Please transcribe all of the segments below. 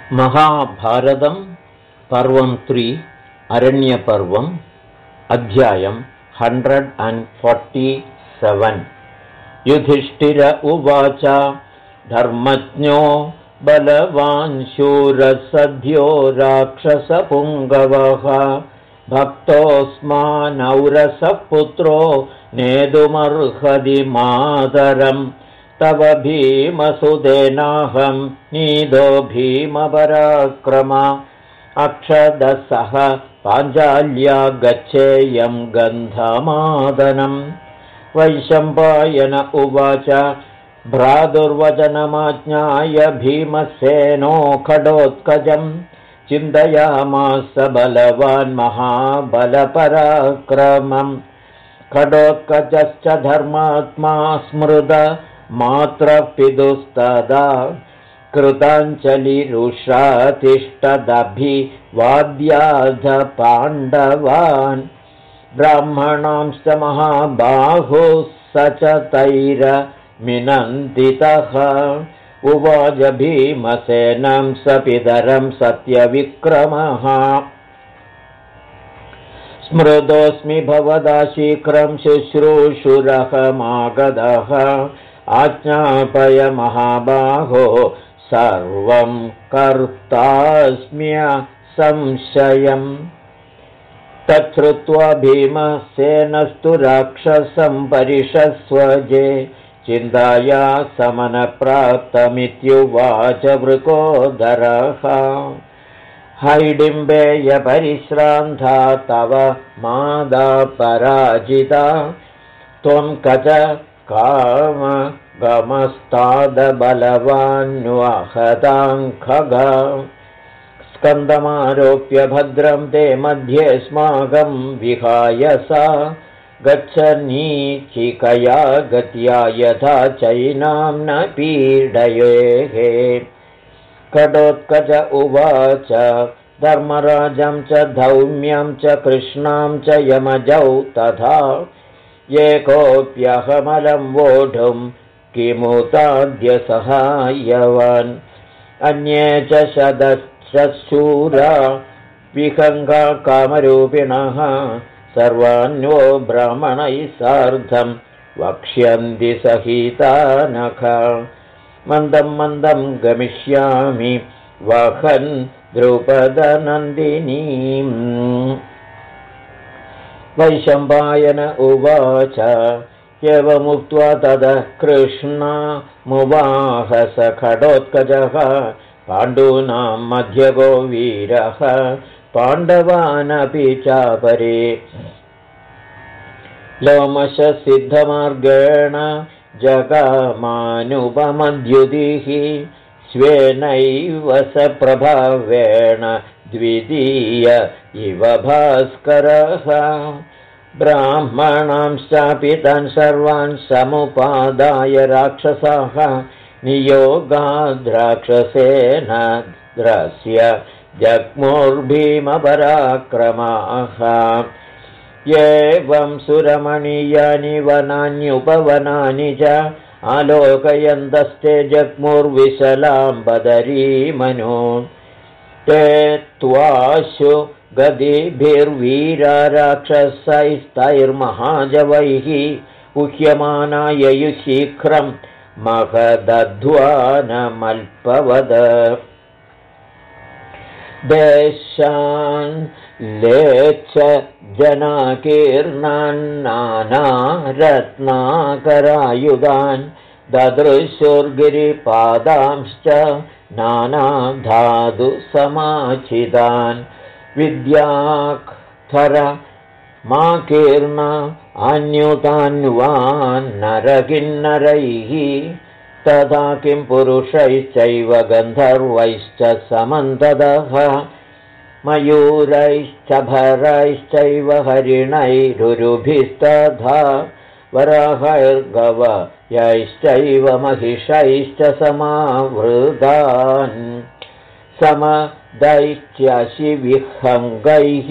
महाभारतं पर्वं 3 अरण्यपर्वम् अध्यायं 147 युधिष्ठिर उवाच धर्मज्ञो बलवान् शूरसद्यो राक्षसपुङ्गवः भक्तोऽस्मानौरसः पुत्रो नेतुमर्हति मातरम् तव भीमसुतेनाहं नीदो भीमपराक्रमा अक्षदसः पाञ्चाल्या गच्छेयं गन्धमादनं वैशम्पायन उवाच भ्रातुर्वचनमाज्ञाय भीमसेनो खडोत्कजं चिन्तयामास बलवान् महाबलपराक्रमम् खडोत्कचश्च धर्मात्मा स्मृत मात्रपितुस्तदा कृताञ्जलिरुषातिष्ठदभिवाद्याध पाण्डवान् ब्राह्मणांश्च महाबाहुः स च तैरमिनन्दितः उवाच भीमसेनं स पितरं सत्यविक्रमः स्मृतोऽस्मि भवदा शीघ्रं शुश्रूषुरहमागतः आज्ञापय महाबाहो सर्वं कर्तास्म्य संशयम् तच्छ्रुत्वा भीमसेनस्तु राक्षसं परिषस्वजे चिन्ताया समनप्राप्तमित्युवाच वृकोदरः हैडिम्बेय परिश्रान्ता तव मादा पराजिता त्वं कच कामगमस्तादबलवान्वहताङ्खगा स्कन्दमारोप्य भद्रं ते मध्येऽस्माकं विहाय सा गच्छनीचिकया गत्या यथा चैनां न पीडयेः खडोत्कच उवाच धर्मराजं च धौम्यं च कृष्णां च यमजौ तथा एकोऽप्यहमलं वोढुं किमुताद्य सहायवान् अन्ये च शूरा विहङ्गा कामरूपिणः सर्वान्यो ब्राह्मणैः सार्धं वक्ष्यन्ति सहितानख मन्दं मन्दं गमिष्यामि वहन् द्रुपदनन्दिनीम् वैशम्पायन उवाच एवमुक्त्वा ततः कृष्णमुवाहस खडोत्कचः पाण्डूनां मध्यगो वीरः पाण्डवानपि चापरे लोमशसिद्धमार्गेण जगामानुपमद्युतिः स्वेनैव स प्रभावेण द्वितीय इव भास्करः ब्राह्मणांश्चापि तान् सर्वान् समुपादाय राक्षसाः नियोगाद्राक्षसेन द्रस्य जग्मुर्भीमपराक्रमाः एवं सुरमणीयानि वनान्युपवनानि च आलोकयन्तस्ते जग्मुर्विशलां बदरीमनो ते त्वाशु गदिभिर्वीरा राक्षसैस्तैर्महाजवैः उह्यमाना ययुशीघ्रं महदध्वानमल्पवद देशान् लेच्छ जनाकीर्णान्नानारत्नाकरायुधान् ददृशुर्गिरिपादांश्च नानाधातुसमाचितान् विद्याक्षर माकीर्ण अन्युतान्वान्नरकिन्नरैः तथा किं पुरुषैश्चैव गन्धर्वैश्च समन्ततः मयूरैश्च भरैश्चैव हरिणैरुरुभिस्तथा वराहैर्गवयैश्चैव महिषैश्च समावृतान् समदैत्यशिविहङ्गैः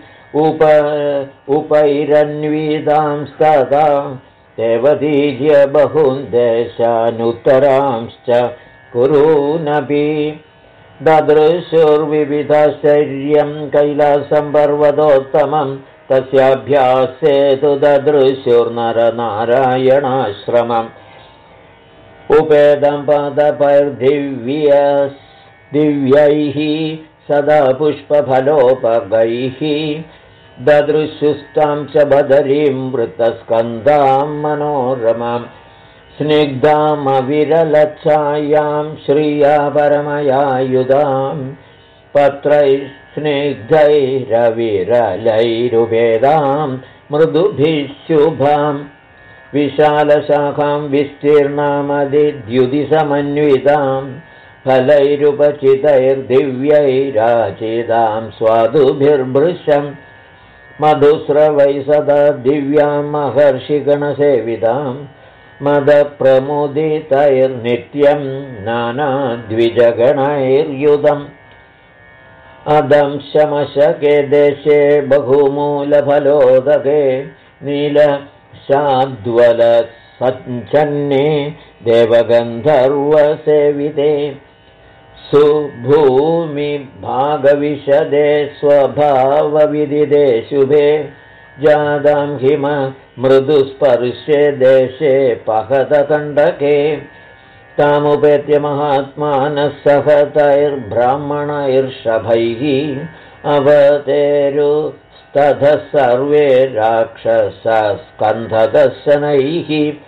उपैरन्वितांस्तदा देवदीज्य बहून् देशानुत्तरांश्च कुरूनपि ददृशुर्विविधाश्चर्यं कैलासं पर्वतोत्तमं तस्याभ्यासे तु ददृशुर्नरनारायणाश्रमम् उपेदं पादपैर्दिव्यैः सदा पुष्पफलोपगैः ददृशुस्तां च बदरीं वृत्तस्कन्धां मनोरमां स्निग्धामविरलच्छायां श्रिया परमयायुधां पत्रैः स्निग्धैरविरलैरुपेदां मृदुभिः शुभां विशालशाखां विस्तीर्णामदिद्युतिसमन्वितां फलैरुपचितैर्दिव्यैराचितां स्वादुभिर्भृशं मधुस्रवै सदा दिव्यां महर्षिगणसेवितां मदप्रमुदितैर्नित्यं नानाद्विजगणैर्युतम् अदंशमशके देशे बहुमूलफलोदके नीलशाद्वलसञ्चन्ने देवगन्धर्वसेविते सुभूमिभागविशदे स्वभावविदिदे शुभे जादां हिम मृदुस्पर्शे देशे पहतकण्डके तामुपेत्य महात्मानः सहतैर्ब्राह्मणैर्षभैः अवतेरुस्ततः सर्वे राक्षसस्कन्धदर्शनैः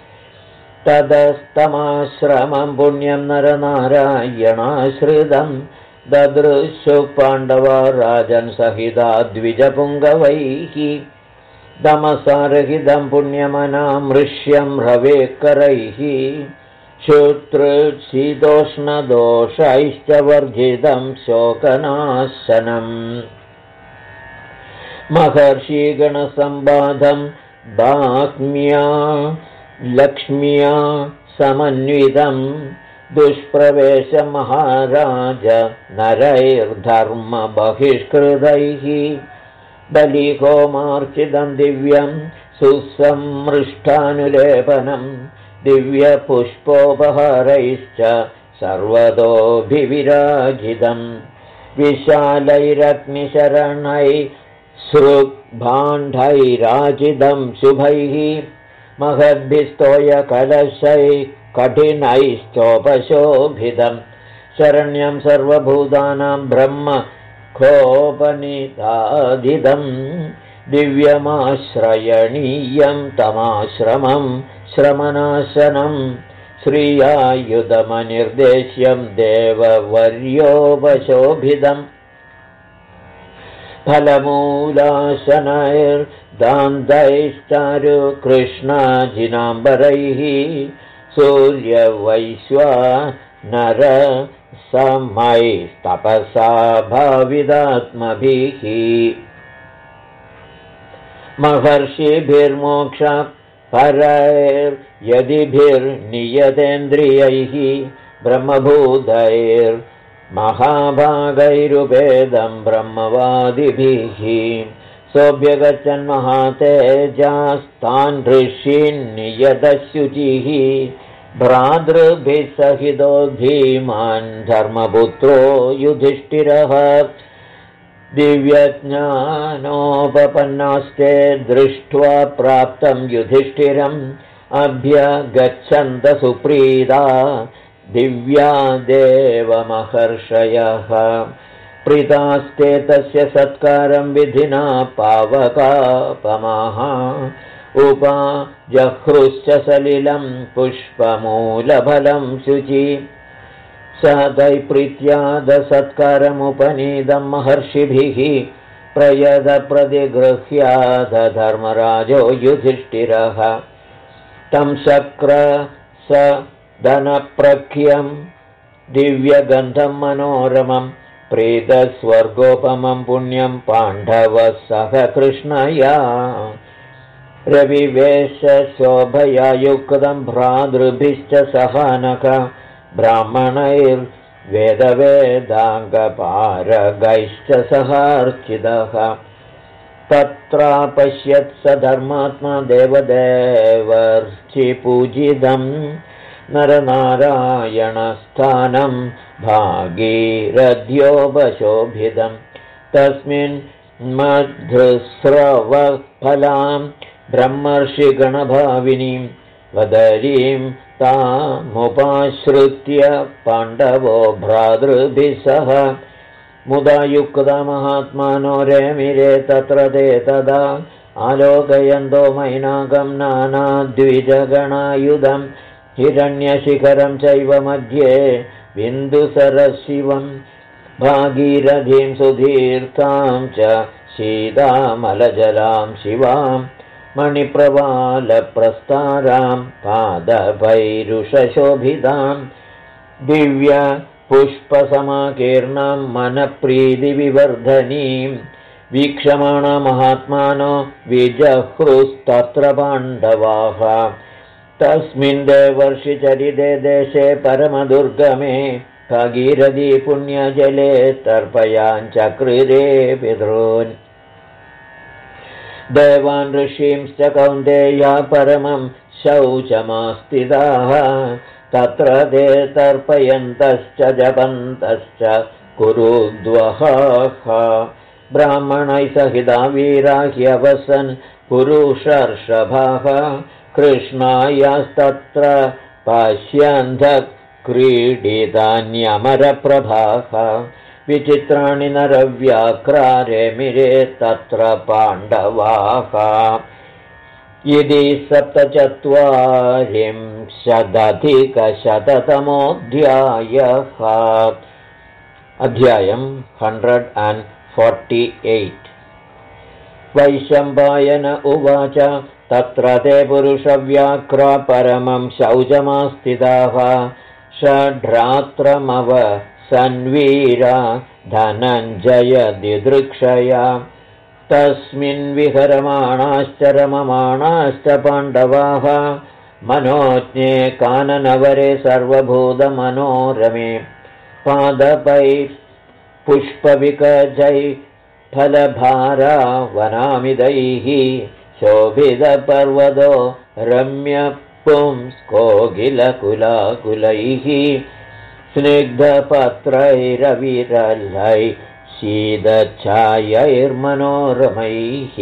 ततस्तमाश्रमं पुण्यं नरनारायणाश्रितं ददृशुः पाण्डवा राजन् सहिता द्विजपुङ्गवैः दमसारहितं पुण्यमनामृष्यं रवेकरैः शुतृशीतोष्णदोषैश्च वर्जितं शोकनाशनम् महर्षिगणसम्बाधं बाह्म्या लक्ष्म्या समन्वितं दुष्प्रवेशमहाराज नरैर्धर्मबहिष्कृतैः बलिहोमार्चितं दिव्यं सुसम्मृष्टानुलेपनं दिव्यपुष्पोपहारैश्च सर्वतोऽभिविराजितं विशालैरग्निशरणैः सृग्भाण्डैराजितं शुभैः महद्भिस्तोयकलशैः कठिनैश्चोपशोभितं शरण्यं सर्वभूतानां ब्रह्म खोपनिदादिदं दिव्यमाश्रयणीयं तमाश्रमं श्रमनाशनं श्रियायुधमनिर्देश्यं देववर्योपशोभितम् फलमूलाशनैर्दान्तैश्चारुकृष्णाजिनाम्बरैः सूर्यवैश्वानरसमैस्तपसा भाविदात्मभिः महर्षिभिर्मोक्षपरैर्यदिभिर्नियतेन्द्रियैः ब्रह्मभूतैर्महाभागैरुपेदं ब्रह्मवादिभिः सोऽभ्यगच्छन्महातेजास्तान् ऋषीन् नियतशुचिः भ्रातृभिः सहितो धीमान् धर्मपुत्रो युधिष्ठिरः दिव्यज्ञानोपपन्नास्ते दृष्ट्वा प्राप्तं युधिष्ठिरम् अभ्यगच्छन्त सुप्रीता दिव्या देवमहर्षयः प्रीतास्ते तस्य सत्कारं विधिना पावकापमाः उपजह्रुश्च सलिलं पुष्पमूलफलं शुचि सदैप्रीत्यादसत्कारमुपनीतं महर्षिभिः प्रयदप्रतिगृह्याद धर्मराजो युधिष्ठिरः तं शक्र स धनप्रख्यं दिव्यगन्धं मनोरमं प्रीतस्वर्गोपमं पुण्यं पाण्डवः सह कृष्णया रविवेशशोभया युक्तं भ्रातृभिश्च सहानक ब्राह्मणैर्वेदवेदाङ्गपारगैश्च सहार्चितः तत्रापश्यत् स धर्मात्मा देवदेवर्षिपूजितं नरनारायणस्थानं भागीरथ्योपशोभितं तस्मिन् मधुस्रवफलां ब्रह्मर्षिगणभाविनीं वदरीं तामुपाश्रित्य पाण्डवो भ्रातृभिः सह मुदा युक्तमहात्मानो रेमिरे तत्र ते तदा आलोकयन्तो मैनाकं नानाद्विजगणायुधं हिरण्यशिखरं चैव मध्ये बिन्दुसरशिवं भागीरथीं सुधीर्तां च शीतामलजलां शिवां मणिप्रवालप्रस्तारां पादभैरुषशोभितां दिव्यपुष्पसमाकीर्णां मनप्रीतिविवर्धनीं वीक्षमाणा महात्मानो विजहृस्तत्र पाण्डवाः तस्मिन् देवर्षिचरिते देशे परमदुर्गमे भागीरथी पुण्यजले तर्पयाञ्चक्रिरे पितॄन् देवान् ऋषींश्च कौन्तेया परमं शौचमास्थिताः तत्र ते तर्पयन्तश्च जपन्तश्च कुरुद्वहाः ब्राह्मणैः सहिता वीरा ह्यवसन् पुरुषर्षभाः कृष्णायास्तत्र पश्यन्धः क्रीडितान्यमरप्रभाः विचित्राणि नरव्याक्रारेमिरे तत्र पाण्डवाः इति 47,000-अधिकशततमोऽध्यायः अध्यायम् 148 वैशम्पायन उवाच तत्र ते पुरुषव्याक्रा परमं शौचमास्थिताः षड्रात्रमवसन्वीरा धनञ्जय दिदृक्षया तस्मिन् विहरमाणाश्च रममाणाश्च पाण्डवाः मनोज्ञे काननवरे सर्वभूतमनोरमे पादपैः पुष्पविकजैः फलभारा वनामिदैः शोभितपर्वतो रम्यपुंस्कोकिलकुलाकुलैः स्निग्धपत्रैरविरलैः शीतच्छायैर्मनोरमैः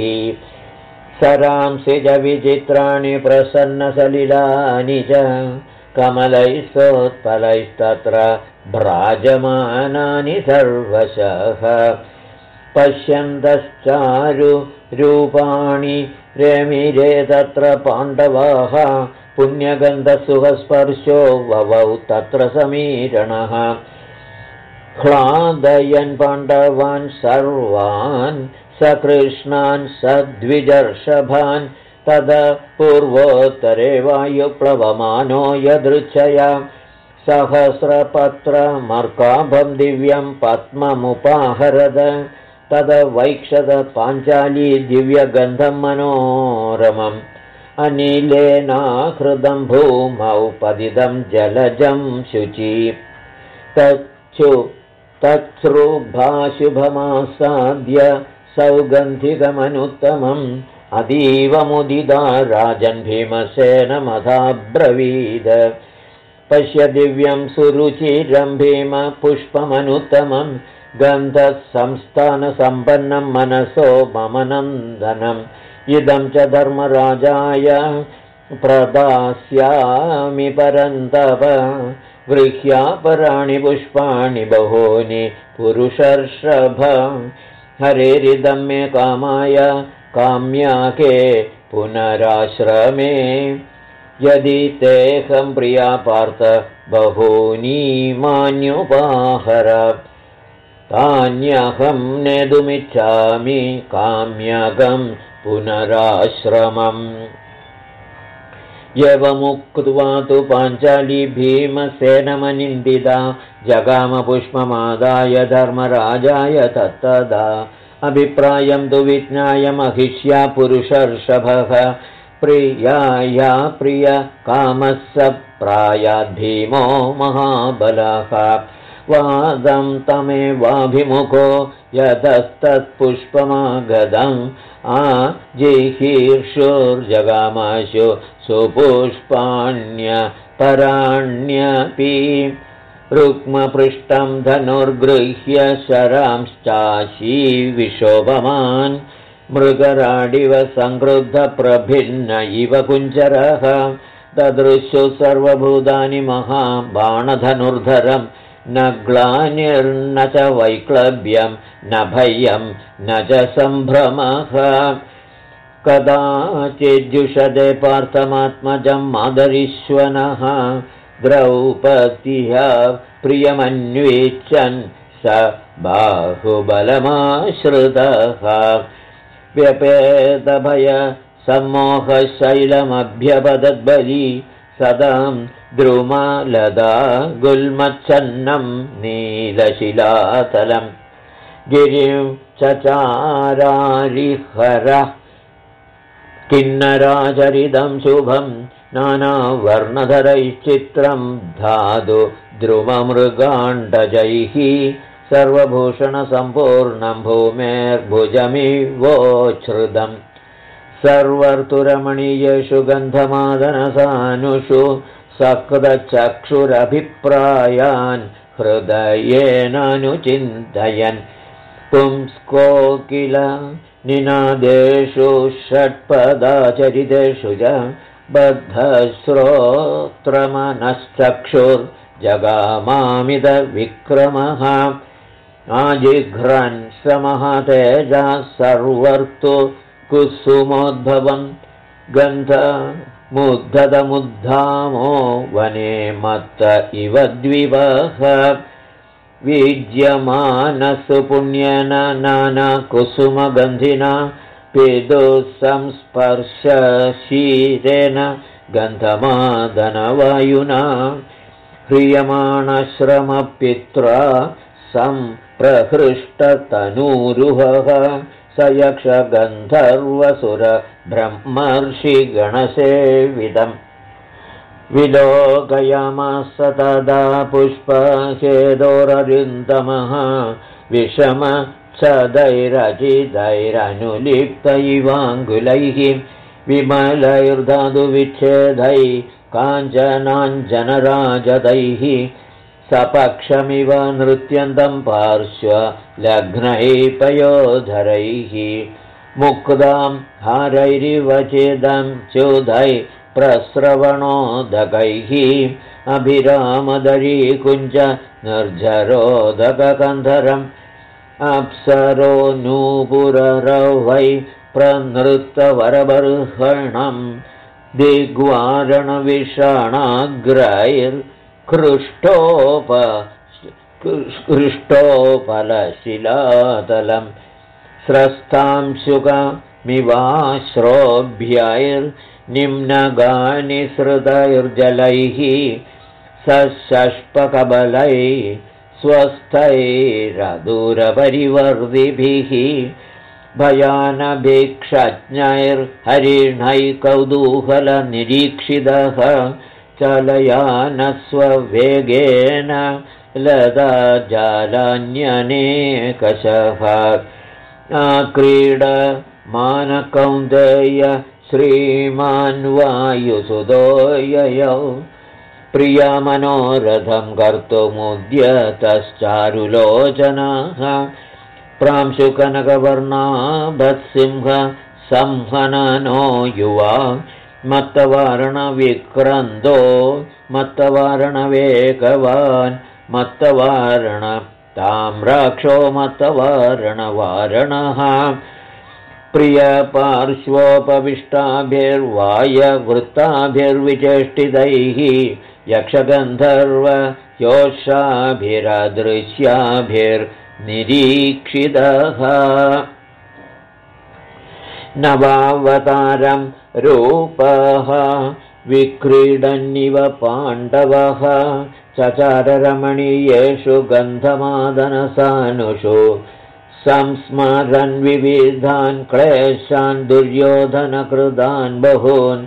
सरांसिजविचित्राणि प्रसन्नसलिलानि च कमलैः सोत्पलैस्तत्र भ्राजमानानि सर्वशः पश्यन्तश्चारुरूपाणि रेमिरे तत्र पाण्डवाः पुण्यगन्धसुखस्पर्शो ववौ तत्र समीरणः ह्लादयन् पाण्डवान् सर्वान् सकृष्णान् सद्विजर्षभान् तद पूर्वोत्तरे वायुप्लवमानो यदृच्छया सहस्रपत्रमर्काभं दिव्यं पद्ममुपाहरद तद वैक्षत पाञ्चाली दिव्यगन्धं मनोरमम् अनिलेनाहृतं भूमौ पतितं जलजं शुचि तच्छ्रुभाशुभमासाद्य सौगन्धिकमनुत्तमम् अतीव मुदिता राजन् भीमसेनमथाब्रवीद पश्य दिव्यं सुरुचिरं भीमपुष्पमनुत्तमं गन्धसंस्थानसम्पन्नं मनसो मम नन्दनम् इदं च धर्मराजाय प्रदास्यामि परन्तप गृह्यापराणि पुष्पाणि बहूनि पुरुषर्षभ हरेरिदं मे कामाय काम्याके पुनराश्रमे यदि तेऽहं प्रिया पार्थ बहूनि मान्युपाहर तान्यहं नेतुमिच्छामि काम्यकं पुनराश्रमम् यवमुक्त्वा तु पाञ्चाली भीमसेनमनिन्दिता जगामपुष्पमादाय धर्मराजाय तत्तदा अभिप्रायं तु विज्ञाय महिष्या पुरुषर्षभः प्रियाया प्रियकामः स प्रायाद्भीमो महाबलः स्वादं तमेवाभिमुखो यतस्तत्पुष्पमागतम् जिहीर्षुर्जगामाशु सुपुष्पाण्यपराण्यपि रुक्मपृष्ठं धनुर्गृह्य शरांश्चाशीविशोभमान् मृगराडिव संक्रुद्धप्रभिन्न इव कुञ्जरः ददृशु सर्वभूतानि महाबाणधनुर्धरं न ग्लानिर्न च वैक्लव्यं न भयं न च सम्भ्रमः कदाचिद्युषदे पार्थमात्मजं मादरीश्वनः द्रौपद्या प्रियमन्वीच्छन् स बाहुबलमाश्रितः व्यपेतभय सम्मोहशैलमभ्यपदद्बली सदां द्रुमलदा गुल्मच्छन्नं नीलशिलातलं गिरिं चचारारिहरः किन्नराचरितं शुभं नानावर्णधरैश्चित्रं धातु द्रुममृगाण्डजैः सर्वभूषणसम्पूर्णं भूमेर्भुजमिवोच्छ्रुतम् सर्वर्तुरमणीयेषु गन्धमादनसानुषु सकृदचक्षुरभिप्रायान् हृदयेनानुचिन्तयन् पुंस्कोकिल निनादेषु षट्पदाचरितेषु च बद्धश्रोत्रमनश्चक्षुर्जगामामिदविक्रमः आजिघ्रन् समहातेजः सर्वर्तु कुसुमोद्भवं गन्धमुद्धतमुद्धामो वने मत्त इव द्विवः वीज्यमानसु पुण्येन नानाकुसुमगन्धिना पितुसंस्पर्शशीरेण गन्धमादनवायुना ह्रियमाणश्रमपित्रा सम्प्रहृष्टतनूरुहः स यक्षगन्धर्वसुरब्रह्मर्षिगणसेविदम् विलोकयामास तदा पुष्पहेदोररिन्दमः विषमच्छदैरचिदैरनुलिप्तैवाङ्गुलैः विमलैर्धातुविच्छेदैः काञ्चनाञ्जनराजदैः सपक्षमिव नृत्यन्तं पार्श्वलग्नैः पयोधरैः मुक्तां हारैरिव चेदं चोदैः प्रस्रवणोदकैः अभिरामदरीकुञ्ज निर्झरोदककन्धरम् अप्सरो नूपुररवै प्रनृत्तवरबर्हणं दिग्वारणविषाणाग्रैर्कृष्टोपलशिलातलं स्रस्तांशुकमिवाश्रोभ्यैर्निम्नगानि श्रुतैर्जलैः सशष्पकबलैः स्वस्थैरदूरपरिवर्तिभिः भयानभिक्षज्ञैर्हरिणैः कौतूहलनिरीक्षितः चलयानस्ववेगेन लता जालान्यनेकशः आक्रीडमानकौन्तेय श्रीमान् वायुसुतो ययौ प्रियमनोरथं कर्तुमुद्यतश्चारुलोचनः प्रांशुकनकवर्णाभत्सिंह संहननो युवा मत्तवारणविक्रन्दो मत्तवारणवेगवान् मत्तवारण ताम्राक्षो मत्तवारणवारणः प्रियपार्श्वोपविष्टाभिर्वायवृत्ताभिर्विचेष्टितैः यक्षगन्धर्वयोषाभिरदृश्याभिर्निरीक्षितः नवावतारं रूपः विक्रीडन्निव पाण्डवः चचाररमणीयेषु गन्धमादनसानुषु संस्मरन् विविधान् क्लेशान् दुर्योधनकृतान् बहून्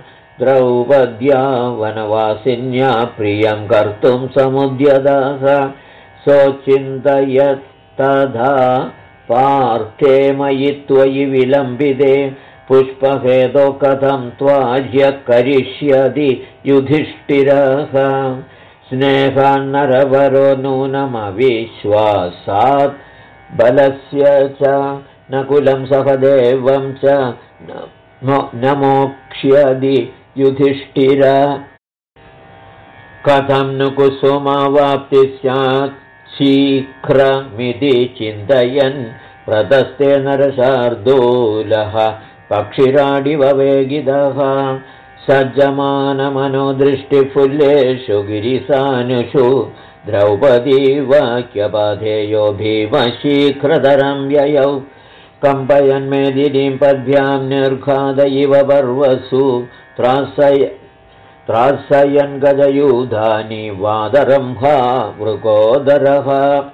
द्रौपद्या वनवासिन्या प्रियं कर्तुं समुद्यतः सोचिन्तयत्तथा पार्थे मयि त्वयि विलम्बिते पुष्पहेतो कथं त्वाह्य करिष्यति युधिष्ठिरः स्नेहान्नरवरो नूनमविश्वासात् बलस्य च न कुलं सहदेवं च न मोक्ष्यति युधिष्ठिर कथं नु कुसुमावाप्ति स्यात् शीघ्रमिति चिन्तयन् प्रतस्ते नरशार्दूलः पक्षिराडिव वेगिदः सज्जमानमनोदृष्टिफुल्लेषु गिरिसानुषु द्रौपदी वाक्यपाधेयो भीमशीघ्रतरं व्ययौ कम्पयन्मेदिनीं पद्भ्यां निर्घाद इव पर्वसु त्रासयन् गजयूधानि वादरम्भा मृगोदरः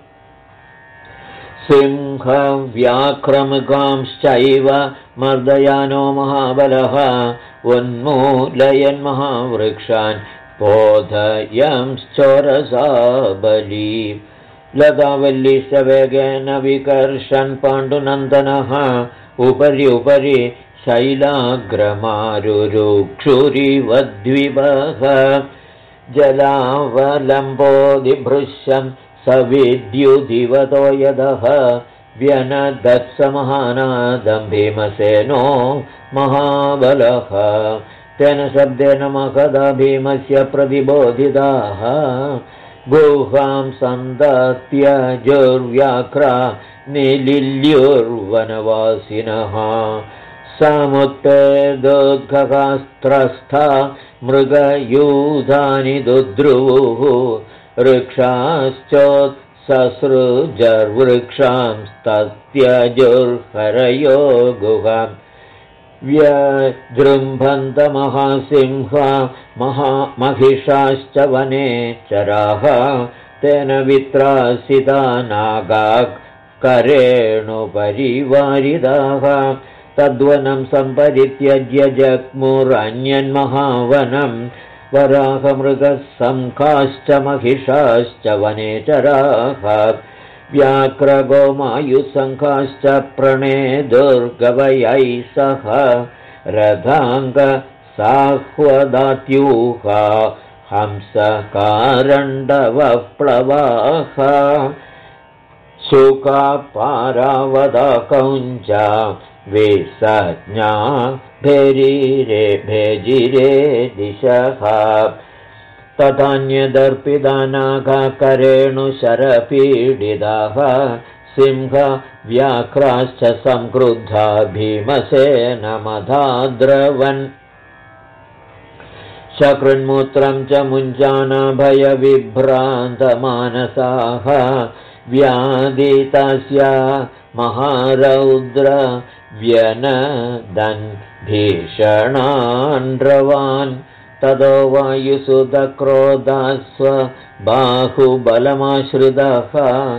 सिंहव्याघ्रमृगांश्चैव मर्दयानो महाबलः उन्मूलयन् महावृक्षान् बोधयंश्चोरसा बली लतावल्लीश्च वेगेन विकर्षन् पाण्डुनन्दनः उपरि उपरि शैलाग्रमारुरुक्षुरिवद्विपः जलावलम्बोदिभृश्यं सविद्युदिवतो यदः व्यनदत्समहानादं भीमसेनो महाबलः तेन शब्देन महदा भीमस्य प्रतिबोधिताः गुहां सन्दत्यजुर्व्याघ्रा निलिल्युर्वनवासिनः समुत्पेदोद्घास्त्रस्था मृगयूधानि दुद्रुवुः वृक्षाश्चोत्ससृजर्वृक्षांस्तत्यजुर्हरयो गुहाम् व्यजृम्भन्तमहासिंहा महिषाश्च वने चराः तेन वित्रासिता नागाः करेणुपरिवारिदाः तद्वनं सम्परित्यज्य जग्मुरन्यन्महावनं वराहमृगसंखाश्च महिषाश्च वनेचराः व्याघ्रगोमायुसंखाश्च प्रणेदुर्गवयै सह रथाङ्गसाह्वदात्यूहा हंसकारण्डवप्लवाः शुकापारावदाकौञ्जा विसज्ञा भेजिरे दिशः तथान्यदर्पितानाकरेणुशरपीडिताः सिंहव्याघ्राश्च संक्रुद्धा भीमसेनमधाद्रवन् शकृन्मूत्रं च मुञ्चाना भयविभ्रान्तमानसाः व्याधितस्य महारौद्र व्यनदन् भीषणान् ततो वायुसुतक्रोधास्व बाहुबलमाश्रितः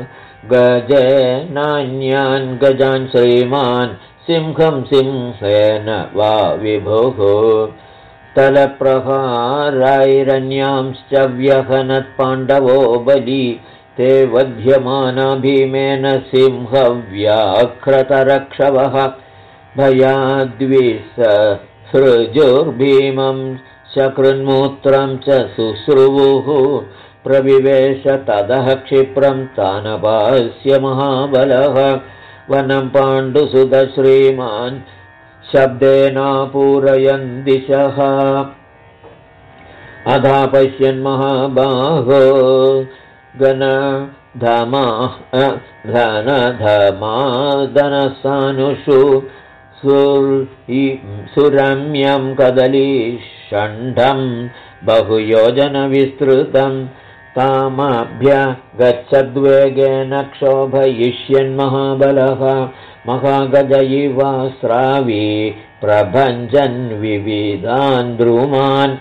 गजेनान्यान् गजान् श्रीमान् सिंहं सिंहेन वा विभुः तलप्रहारैरन्यांश्च व्यहनत्पाण्डवो बली ते वध्यमाना भीमेन सिंहव्याघ्रतरक्षवः भयाद्विसृजुर्भीमं शकृन्मूत्रं च शुश्रुवुः प्रविवेश ततः क्षिप्रं तानपास्य महाबलः वनं पाण्डुसुतश्रीमान् शब्देनापूरयन् दिशः अधा पश्यन् महाबाहो धनधमादनसानुषु सुरम्यं कदलीषण्डं बहुयोजनविस्तृतं तामभ्य गच्छद्वेगेन क्षोभयिष्यन् महाबलः महागज इव स्रावी प्रभञ्जन् विविधान् द्रुमान्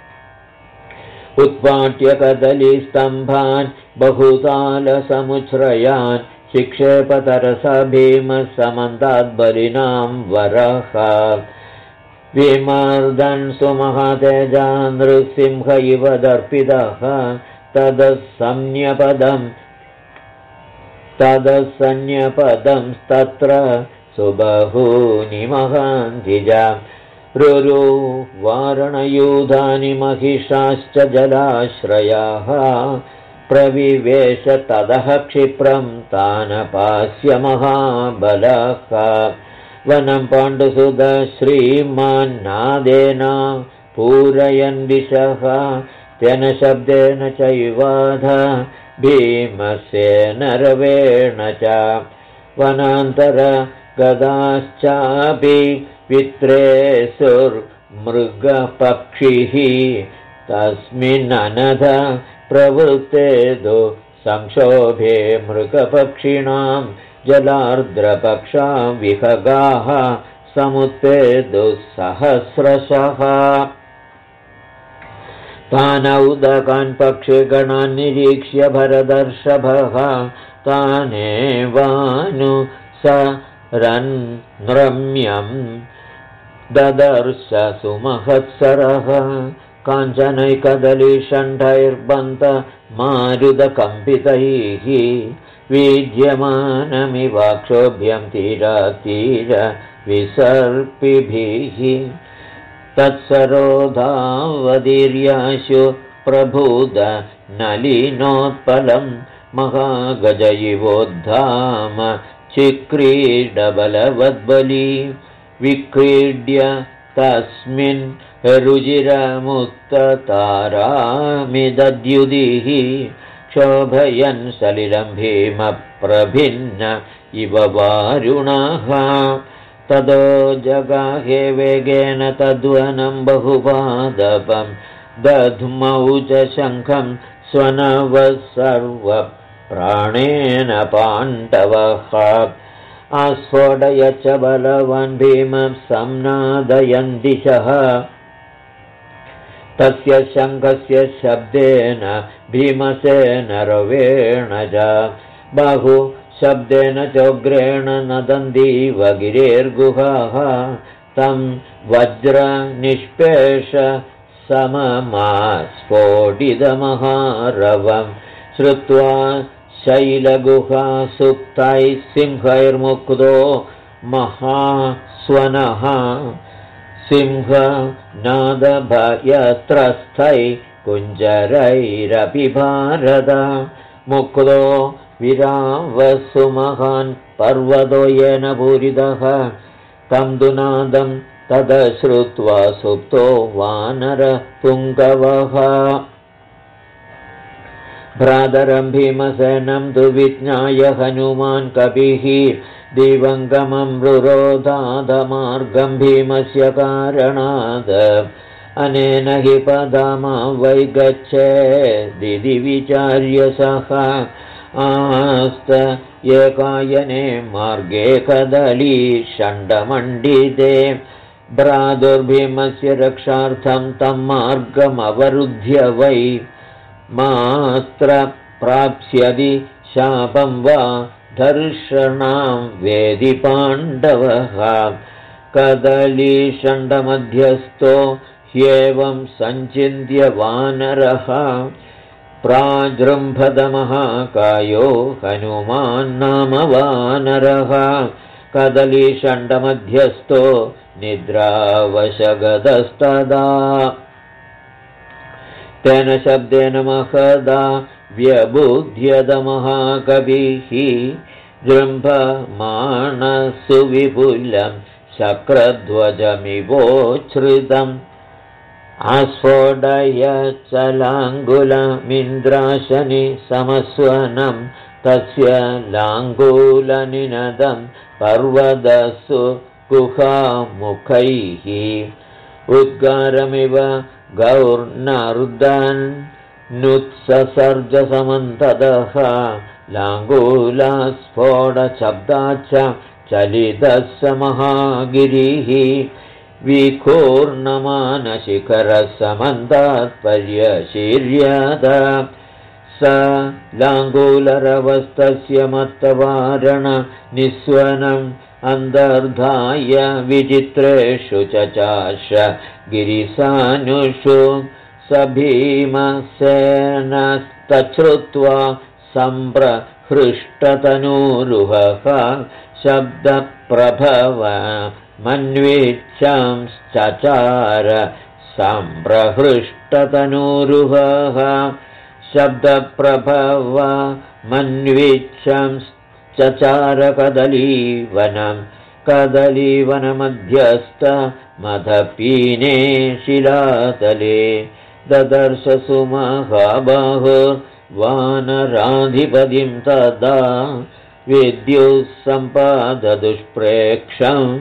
उत्पाट्य कदलीस्तम्भान् बहुतालसमुच्छ्रयान् शिक्षेपतरसा भीमसमन्ताद्बलिनां वरः विमर्दन् सुमहातेजा नृसिंह इव दर्पितः तदसंज्ञपदं तदसन्न्यपदंस्तत्र सुबहूनि महान्तिजा रुरुवारणयूधानि महिषाश्च जलाश्रयाः प्रविवेश ततः क्षिप्रं तानपास्य महाबलः वनं पाण्डुसुत श्रीमान्नादेन पूरयन् दिशः तेन शब्देन चैवाध भीमसेन रवेण च वनान्तर गदाश्चापि वित्रेसुर्मृगपक्षिः तस्मिन्ननध प्रवृत्तेदु संक्षोभे मृगपक्षिणां जलार्द्रपक्षां विहगाः समुत्तेदु सहस्रशः तानौदकान् पक्षिगणान् निरीक्ष्य भरदर्षभः तानेवानुसरन् नृम्यं ददर्श सुमहत्सरः काञ्चनैकदलीषण्ढैर्बन्तमारुदकम्पितैः विद्यमानमिवाक्षोभ्यं तीरातीर विसर्पिभिः तत्सरोधावदीर्याशु प्रभूद नलिनोत्पलं महागज इवोद्धाम चिक्रीडबलवद्बली विक्रीड्य तस्मिन् रुजिरमुत्ततारामिदद्युदिः क्षोभयन् सलिलं भीमप्रभिन्न इव वारुणः तदो जगाहे वेगेन तद्वनं बहुपादपं दध्मौ च शङ्खं स्वनवः सर्वप्राणेन पाण्डवः आस्फोटय च बलवान् भीमं संनादयन् दिशः तस्य शङ्खस्य शब्देन भीमसेन रवेण च बहु शब्देन चोग्रेण नदन्तीव गिरेर्गुहाः तं वज्रनिष्पेष सममास्फोटितमहारवं श्रुत्वा शैलगुहासुप्तैः सिंहैर्मुक्तो महास्वनः सिंहनादभयत्रस्थैः कुञ्जरैरपि भारत मुक्तो विरावसुमहान् पर्वतो येन पूरितः तं दुनादं तदश्रुत्वा सुप्तो वानरपुङ्गवः भ्रातरं भीमसेनं तु विज्ञाय हनुमान् कपिः दिवङ्गमं रुरोधादमार्गं भीमस्य कारणात् अनेन हि पदामा वै गच्छेदिति विचार्य सः आस्त एकायने मार्गे कदली षण्डमण्डिते भ्रातुर्भीमस्य रक्षार्थं तं मार्गमवरुध्य वै मास्त्र प्राप्स्यति शापं वा दर्शनां वेदि पाण्डवः कदलीषण्डमध्यस्थो ह्येवं सञ्चिन्त्य वानरः प्राजृम्भदमहाकायो हनुमान् नाम वानरः कदलीषण्डमध्यस्थो निद्रावशगतस्तदा तेन शब्देन महदा व्यबुध्यदमहाकविः जृम्भमाणसुविपुलं शक्रध्वजमिवोच्छ्रितम् आस्फोटय चलाङ्गुलमिन्द्राशनि समस्वनं तस्य लाङ्गूलनिनदं पर्वतसु गुहामुखैः उद्गारमिव गौर्नर्दन्नुत्ससर्जसमन्ततः लाङ्गूलस्फोटशब्दाच्च चलितः स महागिरिः विकूर्णमानशिखरसमन्तात्पर्यशीर्यत स लाङ्गूलरवस्तस्य मत्तवारण निस्वनम् अन्तर्धाय विचित्रेषु चचाश गिरिसानुषु स भीमसेनस्तच्छ्रुत्वा सम्प्रहृष्टोऽभूत् हृष्टतनूरुहः शब्दप्रभव मन्वीच्छंश्चचार सम्प्रहृष्टतनूरुहः शब्दप्रभव मन्वीच्छंश्चचार कदलीवनमध्यस्थ मदपीने शिलातले ददर्श सुमहाबाहो वानराधिपतिं तदा विद्युत्सम्पाददुष्प्रेक्षं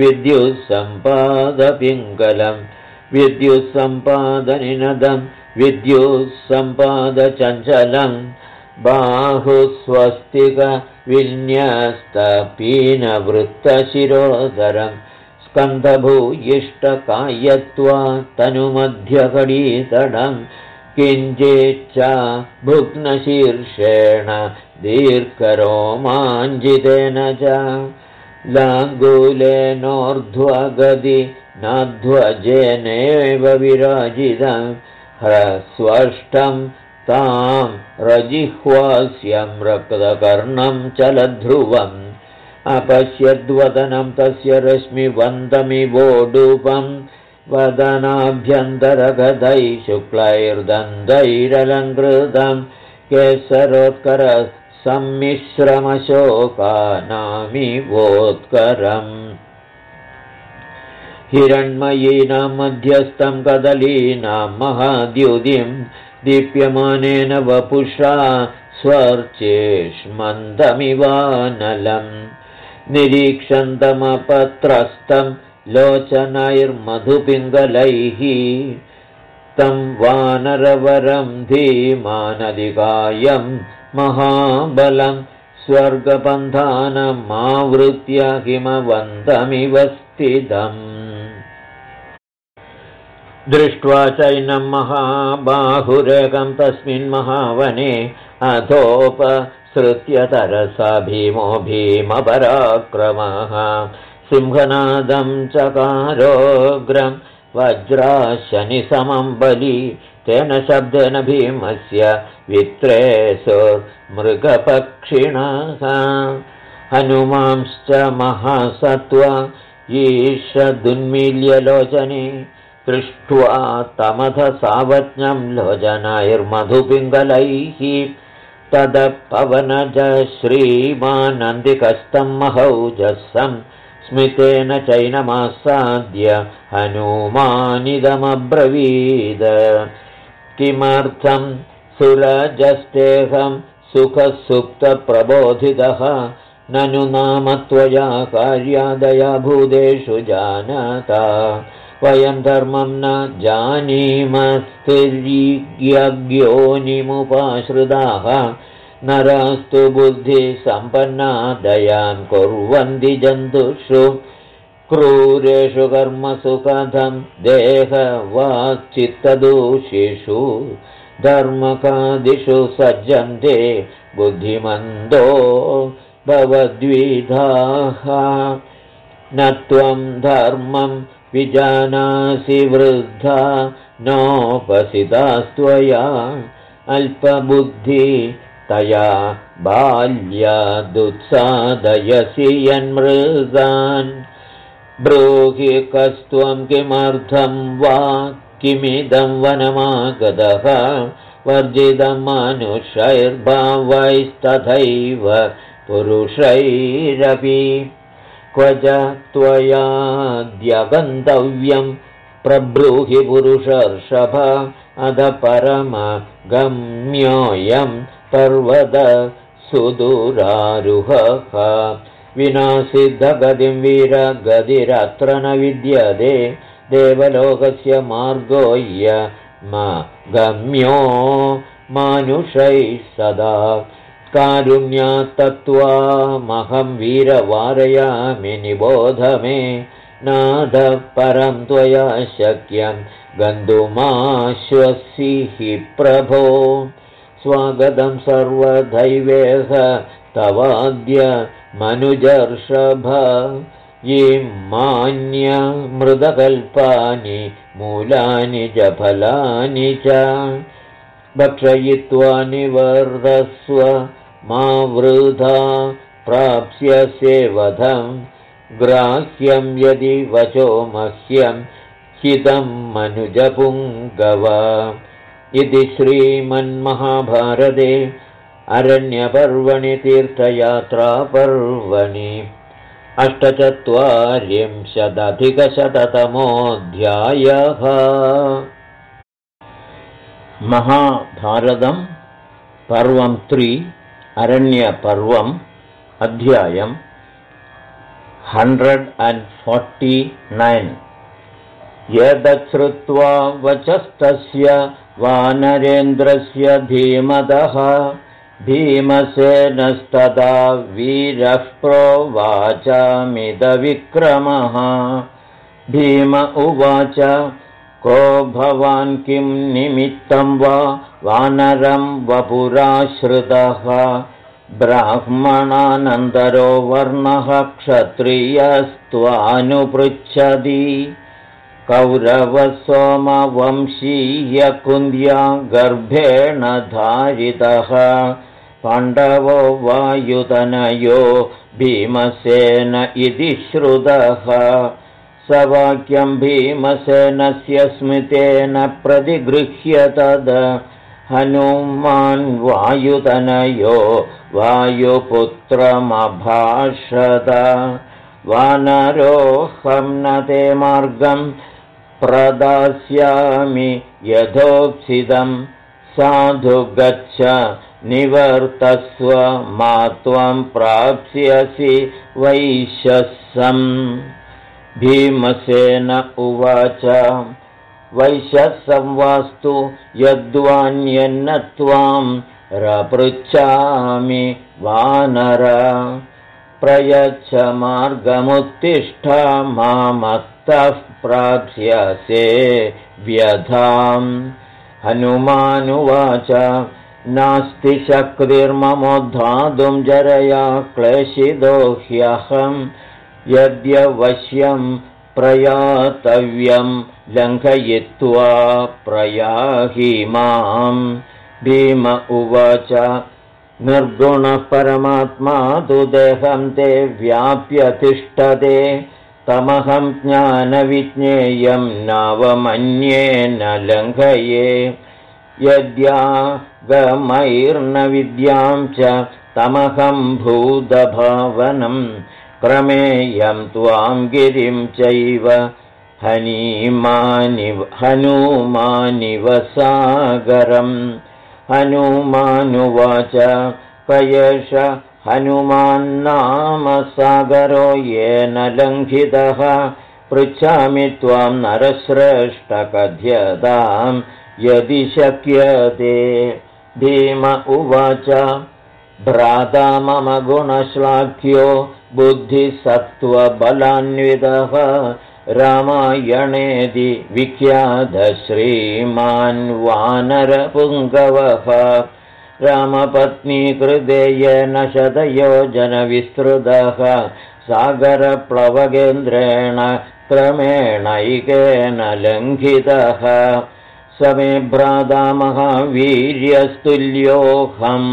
विद्युत्सम्पादपिङ्गलं विद्युत्सम्पादनिनदं विद्युत्सम्पादचञ्चलं बाहुस्वस्तिकविन्यस्तपीनवृत्तशिरोधरं स्कन्धभूयिष्ठकायत्वा तनुमध्यकटीतडं किञ्चिच्च भुग्नशीर्षेण दीर्घरोमाञ्जितेन च लाङ्गूलेनोर्ध्वगति नाध्वजेनेव विराजितं ह्रस्वष्टं तां रजिह्वास्यं रक्तकर्णं चलध्रुवम् अपश्यद्वदनं तस्य रश्मिवन्दमिवोडुपं वदनाभ्यन्तरगतैः शुक्लैर्दन्तैरलङ्कृतं केसरोत्करसम्मिश्रमशोकानामिवोत्करम् हिरण्मयीनां मध्यस्थं कदलीनां महाद्युतिं दीप्यमानेन वपुषा स्वर्चेष्मन्दमिवानलम् निरीक्षन्तमपत्रस्तं लोचनैर्मधुपिङ्गलैः तं वानरवरं धीमानदिकायं महाबलं स्वर्गबन्धानमावृत्य हिमवन्तमिव स्थितम् दृष्ट्वा चैनं महाबाहुरेकं तस्मिन् महावने अधोपसृत्य तरसा भीमो भीमपराक्रमः सिंहनादं चकारोग्रं वज्राशनिसमं बली तेन शब्देन भीमस्य वित्रेसुर्मृगपक्षिणः हनुमांश्च महासत्त्व ईशदुन्मील्यलोचने दृष्ट्वा तमथ सावज्ञं लोचनैर्मधुपिङ्गलैः तदपवनज श्रीमानन्दिकस्तं महौजसं स्मितेन चैनमासाद्य हनुमानिदमब्रवीद किमर्थं सुरजस्तेहं सुखसुप्तप्रबोधितः ननु नाम त्वया कार्यादया भूतेषु जानता वयं धर्मं न जानीमस्तिर्यज्ञोनिमुपाश्रिताः नरास्तु बुद्धिसम्पन्ना दयां कुर्वन्ति जन्तुषु क्रूरेषु कर्मसु कथं देहवाच्चित्तदोषेषु धर्मकादिषु सज्जन्ते बुद्धिमन्दो भवद्विधाः न त्वं धर्मं विजानासि वृद्धा नोपसितास्त्वया अल्पबुद्धि तया बाल्यादुत्सादयसि यन्मृगान् ब्रूहि कस्त्वं किमर्थं वा किमिदं वनमागतः वर्जितं मनुष्यैर्भावैस्तथैव पुरुषैरपि क्व च त्वयाद्यगन्तव्यं प्रब्रूहि पुरुषर्षभ अध परमगम्योऽयं पर्वत सुदूरारुहः विनासिद्धगतिं वीरगतिरत्र न विद्यते देवलोकस्य मार्गोऽयमगम्यो मानुषैः सदा कारुण्यात्तत्त्वामहं वीरवारयामि निबोध मे नाथ परं त्वया शक्यं गन्तुमाश्वसि हि प्रभो स्वागतं सर्वदैवेह तवाद्य मनुजर्षभ इमान्यमृतकल्पानि मूलानि च फलानि च भक्षयित्वा निवर्धस्व मा वृथा प्राप्स्यसे वधं ग्राह्यं यदि वचो मह्यं हितं मनुजपुङ्गव। इति श्रीमन्महाभारते अरण्यपर्वणि तीर्थयात्रापर्वणि 840-अधिकशततमोऽध्यायः। महाभारतं पर्वं 3 अरण्यपर्वम् अध्यायम् 149। यदश्रुत्वा वचस्तस्य वानरेन्द्रस्य धीमतः भीमसेनस्तदा वीरः प्रोवाचामिदविक्रमः। भीम उवाच को भवान् किं निमित्तं वा वानरं वपुराश्रितः। ब्राह्मणानन्तरो वर्णः क्षत्रियस्त्वानुपृच्छति। कौरवसोमवंशीयकुन्द्या गर्भेण धारितः। पाण्डवो वायुतनयो भीमसेन इति श्रुतः। स वाक्यं भीमसेनस्य स्मितेन प्रतिगृह्य तद् हनुमान् वायुतनयो वायुपुत्रमभाषत। वानरोऽहं न ते मार्गं प्रदास्यामि यथोक्तिदं। साधु गच्छ निवर्तस्व मा त्वं प्राप्स्यसि वैश्यसम्। भीमसेन उवाच वैश्यसं वास्तु यद्वान्यन्न त्वां रपृच्छामि वानर। प्रयच्छ मार्गमुत्तिष्ठ मामत्तः प्राप्स्यसे व्यथाम्। हनुमानुवाच नास्ति शक्तिर्ममोद्धातुं जरया क्लेशितो ह्यहम्। यद्यवश्यं प्रयातव्यं लङ्घयित्वा प्रयाहि माम्। भीम उवाच निर्गुणः परमात्मा तु देहं ते व्याप्य तिष्ठते। तमहं ज्ञानविज्ञेयं नावमन्ये न लङ्घये। यद्यागमैर्न विद्यां च तमहं भूतभावनं। प्रमेयं त्वां गिरिं चैव हनुमानिव सागरम्। हनुमानुवाच कयेष हनुमान्नाम सागरो येन लङ्घितः। पृच्छामि त्वां नरश्रेष्ठ कथ्यतां यदि शक्यते। भीम उवाच भ्राता मम गुणश्लाघ्यो बुद्धिसत्त्वबलान्वितः। रामायणेदि विख्यातश्रीमान् वानरपुङ्गवः। रामपत्नीकृते येन शतयोजनविस्तृतः। सागरप्लवकेन्द्रेण क्रमेणैकेन लङ्घितः। स मे भ्राता महावीर्यस्तुल्योऽहं।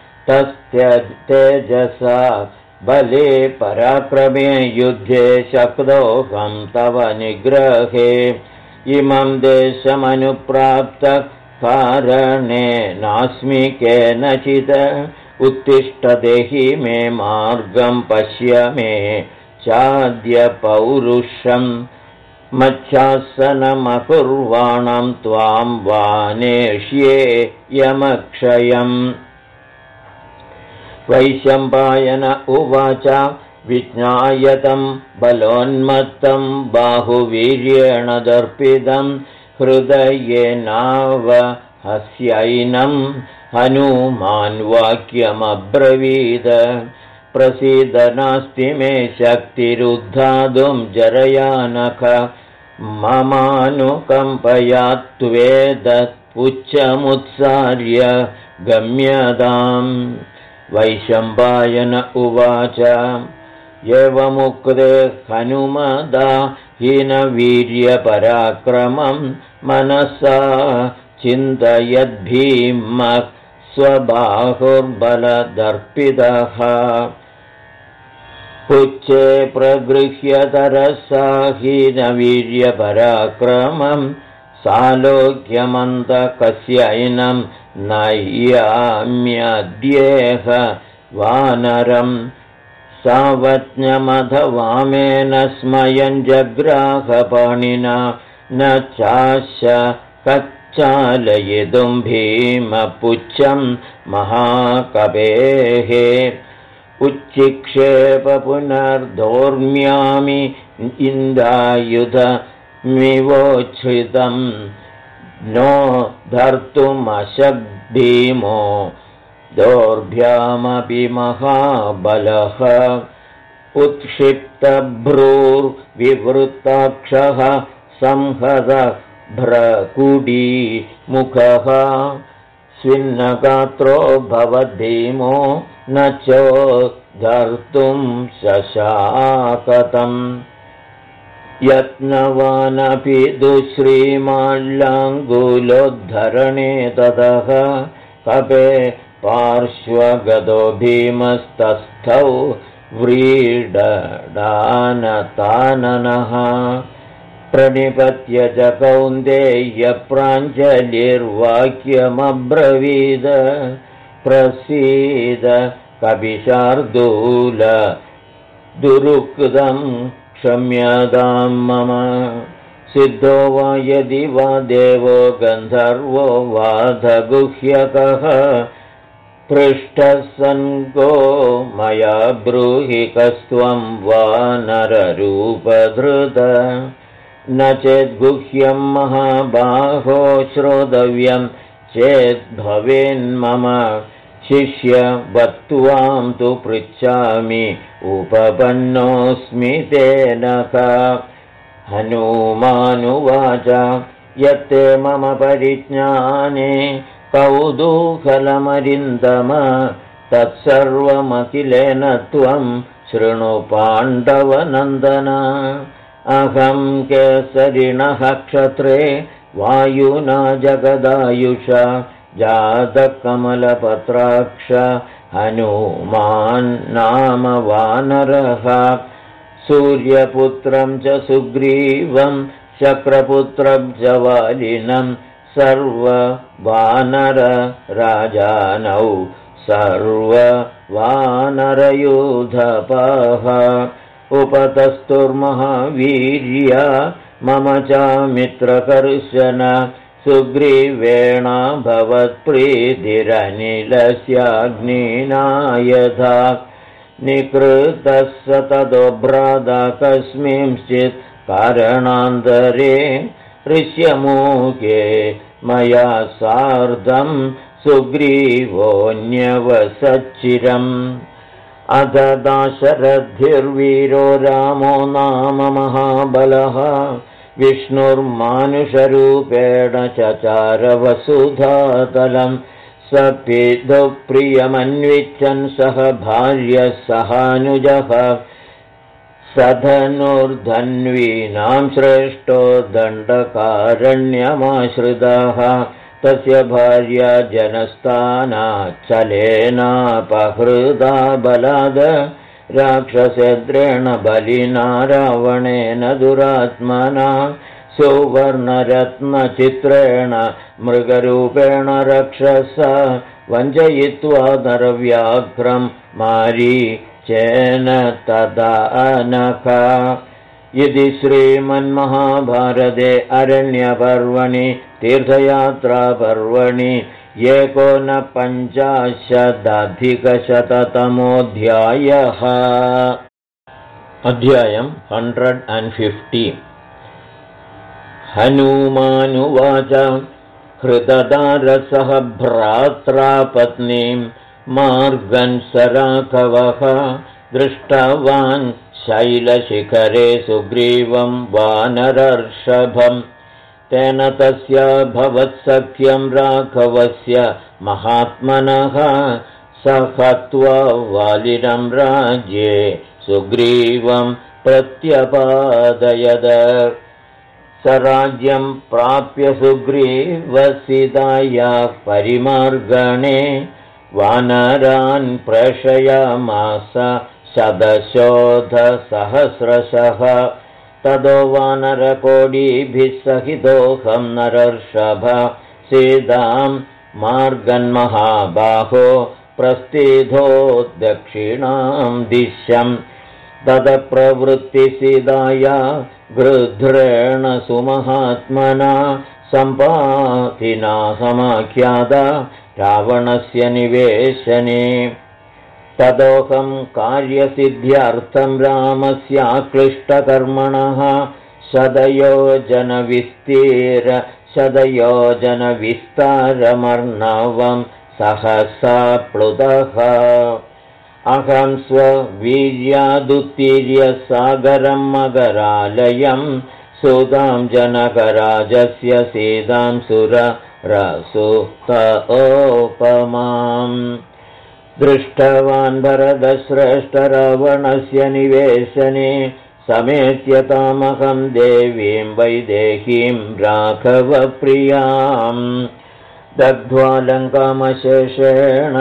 तस्तेजसा बले पराक्रमे युद्धे शक्तोऽहं तव निग्रहे। इमं देशमनुप्राप्त कारणे नास्मि केनचित्। उत्तिष्ठ देहि मे मार्गं पश्य मे चाद्य पौरुषम्। मच्छासनमकुर्वाणं त्वां वानेष्ये यमक्षयम्। वैशम्पायन उवाच विज्ञायतं बलोन्मत्तं बाहुवीर्येण दर्पितं। हृदयेनावहस्यैनं हनुमान् वाक्यमब्रवीद। प्रसीद नास्ति मे शक्तिरुद्धातुं जरयानख। ममानुकम्पया त्वेदत्पुच्छमुत्सार्य गम्यताम्। वैशम्पायन उवाच एवमुक्ते हनुमदा हीनवीर्यपराक्रमं मनसा चिन्तयद्भीमः स्वबाहुर्बलदर्पितः पुच्छे प्रगृह्यतरसा हीनवीर्यपराक्रमं सालोक्यमन्तकस्यैनं नय्याम्यद्येह वानरं सावज्ञमधवामेन स्मयं जग्राहपाणिना न चास्य कच्चालयितुं भीमपुच्छं महाकवेः उच्चिक्षेप पुनर्दौर्म्यामि इन्दायुधमिवोच्छ्रितं नो धर्तुमशग्भीमो दोर्भ्यामपि महाबलः उत्क्षिप्तभ्रूर्विवृताक्षः संहतभ्रकुडी मुखः स्विन्नगात्रो भवद्भीमो न चोद्धर्तुं शशाकतम् यत्नवानपि दुश्रीमाल्लाङ्गुलोद्धरणे ततः कपे पार्श्वगतो भीमस्तस्थौ व्रीडडानताननः प्रणिपत्य च कौन्तेयप्राञ्जलिर्वाक्यमब्रवीद प्रसीद कपिशार्दूल दुरुक्तं क्षम्यतां मम सिद्धो वा यदि वा देवो गन्धर्वो वाधगुह्यकः पृष्ठः सन्गो मया ब्रूहि कस्त्वं वानररूपधृत न चेद्गुह्यं महाबाहो श्रोतव्यं चेद्भवेन्मम शिष्यवत्त्वां तु पृच्छामि उपपन्नोऽस्मि तेन का हनुमानुवाच यत्ते मम परिज्ञाने कौतूहलमरिन्दम तत्सर्वमखिलेन त्वं शृणु पाण्डवनन्दन अहं केसरिणः क्षत्रे वायुना जगदायुषा जातकमलपत्राक्ष हनुमान् नाम वानरः सूर्यपुत्रं च सुग्रीवं शक्रपुत्रं च वालिनं सर्ववानरराजानौ सर्ववानरयूथपाः उपतस्तुर्महावीर्या मम चामित्रकर्शन सुग्रीवेण भवत्प्रीतिरनिलस्याग्निना यथा निकृतः स ततो भ्राता कस्मिंश्चित् कारणान्तरे ऋष्यमूके मया सार्धं सुग्रीवोऽन्यवसच्चिरम् अथ दाशरथिर्वीरो रामो नाम महाबलः विष्णुर्मानुषरूपेण चचार वसुधातलं सपितुप्रियमन्विच्छन् सह भार्यः सहानुजः सधनुर्धन्वीनां श्रेष्ठो दण्डकारण्यमाश्रितः तस्य भार्या जनस्थानाच्छलेनापहृता बलाद राक्षसेन्द्रेण बलिना रावणेन दुरात्मना सुवर्णरत्नचित्रेण मृगरूपेण रक्षसा वञ्चयित्वा नरव्याघ्रं मारीचेन तदानका इति श्रीमन्महाभारते अरण्यपर्वणि तीर्थयात्रापर्वणि 49अधिकशततमोऽध्यायः। अध्यायं 150। हनुमानुवाच हृतदारसः भ्रात्रा पत्नीं मार्गन् सराघवः दृष्टवान् शैलशिखरे सुग्रीवं वानरर्षभम् तेन तस्य भवत्सख्यं राघवस्य महात्मनः सहत्वा वालिनं राज्ये सुग्रीवं प्रत्यपादयद स राज्यं प्राप्य सुग्रीवसीतायाः परिमार्गणे वानरान् प्रेषयामास शतशोधसहस्रशः ततो वानरकोटिभिः सहितोऽहं नरर्षभ सीतां मार्गन्महाबाहो प्रस्थितो दक्षिणां दिशं तदप्रवृत्तिसीताया गृध्रेण सुमहात्मना सम्पातिना समाख्याता रावणस्य निवेशने तदोहं कार्यसिद्ध्यर्थं रामस्याक्लिष्टकर्मणः शतयोजनविस्तारमर्णवं सहसा प्लुतः अहं स्ववीर्यादुत्तीर्य सागरं मकरालयं सुतां जनकराजस्य सीतां सुररसुतोपमाम् दृष्टवान् भरतश्रेष्ठरावणस्य निवेशने समेत्य तामहं देवीं वैदेहीं राघवप्रियां दग्ध्वा लङ्कामशेषेण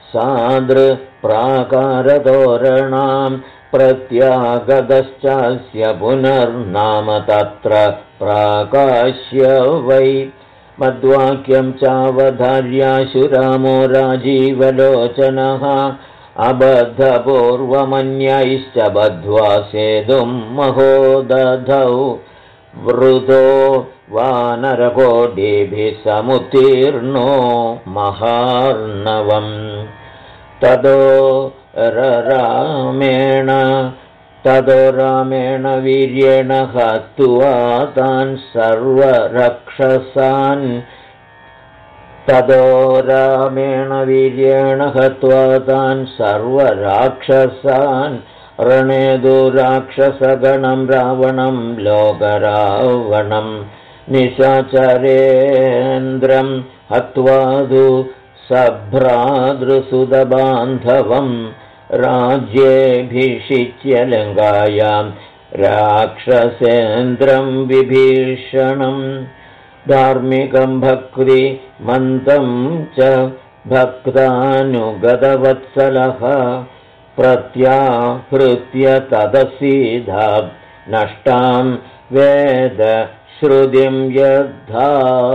सादृप्राकारतोरणां प्रत्यागतश्चास्य पुनर्नाम तत्र प्राकाश्य वै मद्वाक्यं चावधार्याशु रामो राजीवलोचनः अबद्धपूर्वमन्यैश्च बद्ध्वा सेतुं महोदधौ वृतो वानरकोटिभिः समुत्तीर्णो महार्णवम् ततो रामेण वीर्येण हत्वा तान् सर्वराक्षसान् रणे दुराक्षसगणं रावणं लोकरावणं निशाचरेन्द्रं हत्वा तु सभ्रातृसुतबान्धवं राज्येऽभिषिच्य लङ्कायां राक्षसेन्द्रं विभीषणं धार्मिकं भक्तिमन्तं च भक्तानुगतवत्सलः प्रत्याहृत्य तदसीधा नष्टां वेदश्रुतिं यद्धा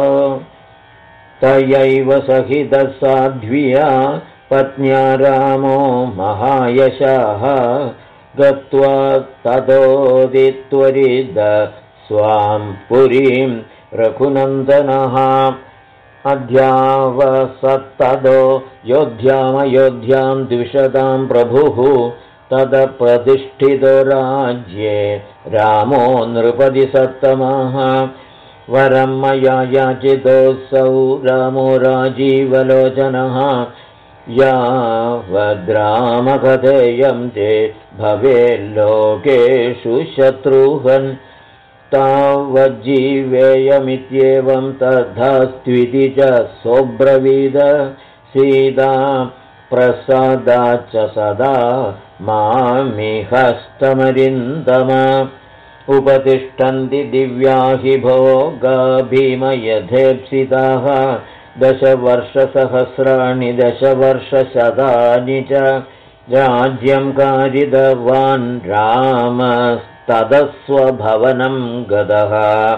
तयैव सहितः साध्व्या पत्न्या रामो महायशः गत्वा ततोदित्वरिद स्वां पुरीं रघुनन्दनः अध्यावसत्तदो योध्यामयोध्यां द्विषतां प्रभुः तदप्रतिष्ठितो राज्ये रामो नृपतिसत्तमः वरं मया याचितोऽसौ रामो राजीवलोचनः यावद्रामकथेयं ते भवेल्लोकेषु शत्रुघ्न तावज्जीवेयमित्येवं तथास्त्विति च सोऽब्रवीद सीता प्रसादाच्च सदा मामिहस्तमरिन्दम उपतिष्ठन्ति दिव्या हि भोगा भीमयथेप्सिताः दशवर्षसहस्राणि दशवर्षशतानि च राज्यं कारितवान् रामस्ततस्वभवनं गतः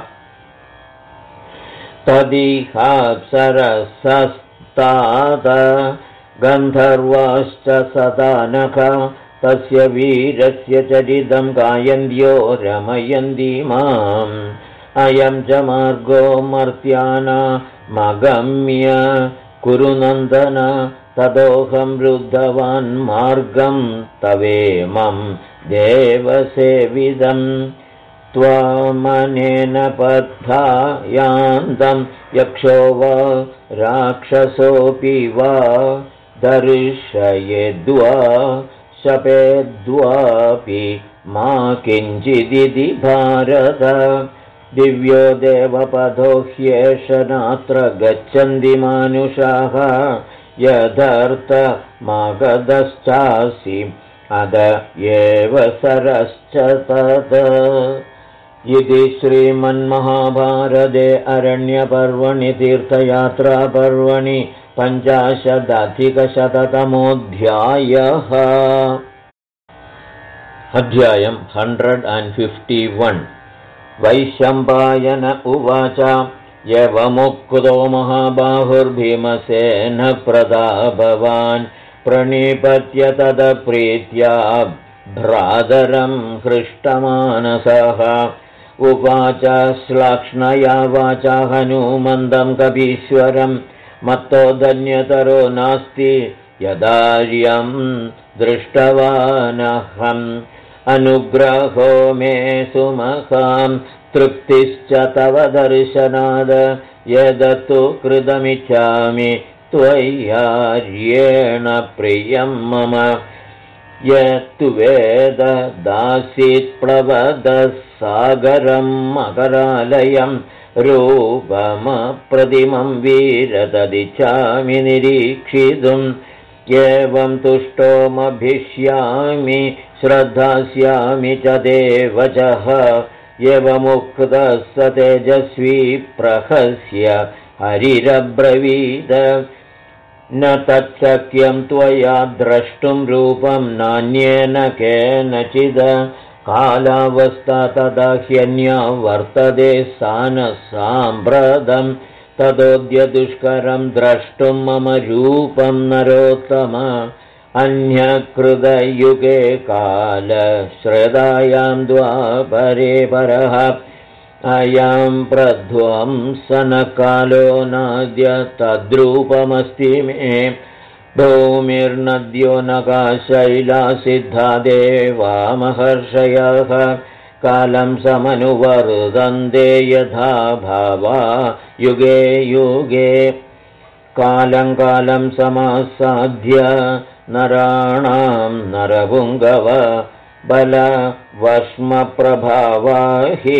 तदिहाप्सरसस्तात गन्धर्वाश्च सदानख तस्य वीरस्य चरितं गायन्त्यो रमयन्ति माम् अयं च मार्गो मर्त्यानामगम्य कुरुनन्दन तदोहं रुद्धवान् मार्गं तवेमं देवसेविदं त्वामनेन पद्धायान्तं यक्षो वा राक्षसोऽपि वा दर्शयेद्वा शपेद्वापि मा किञ्चिदिति भारत दिव्यो देवपदो ह्येष नात्र गच्छन्ति मानुषाः यदर्थमागतश्चासि अद एव सरश्च तत् इति श्रीमन्महाभारते अरण्यपर्वणि तीर्थयात्रापर्वणि 50-अधिकशततमोऽध्यायः। अध्यायम् 151। वैशम्पायन उवाच एवमुक्तो महाबाहुर्भीमसेनः प्रतापवान् प्रणिपत्य तदप्रीत्या भ्रातरं हृष्टमानसः उवाच श्लाक्ष्णया वाचा हनूमन्तं कपीश्वरं मत्तो धन्यतरो नास्ति यदार्यं दृष्टवानहम् अनुग्रहो मे सुमहां तृप्तिश्च तव दर्शनाद यदतु कृतमिच्छामि त्वय्यार्येण प्रियं मम यत्तु वेद दासीत्प्लवदः सागरं मकरालयं रूपमप्रतिमं वीरतदिच्छामि निरीक्षितुम् एवं तुष्टोमभिष्यामि श्रद्धास्यामि च देवचः एवमुक्तः स तेजस्वी प्रहस्य हरिरब्रवीद न तच्छक्यं त्वया द्रष्टुं रूपं नान्येन केनचिद कालावस्था तदा ह्यन्या वर्तते साम्प्रतं तदोद्य दुष्करं द्रष्टुं मम रूपं नरोत्तम अन्यकृतयुगे कालश्रदायां द्वापरे परः अयं प्रध्वंसनकालो नाद्य तद्रूपमस्ति मे भूमिर्नद्यो नकाशैला सिद्धा देवा महर्षयः कालं समनुवर्तन्ते यथा भावा युगे युगे कालं कालं समासाद्य नराणां नरपुङ्गव बलवश्मप्रभावा हि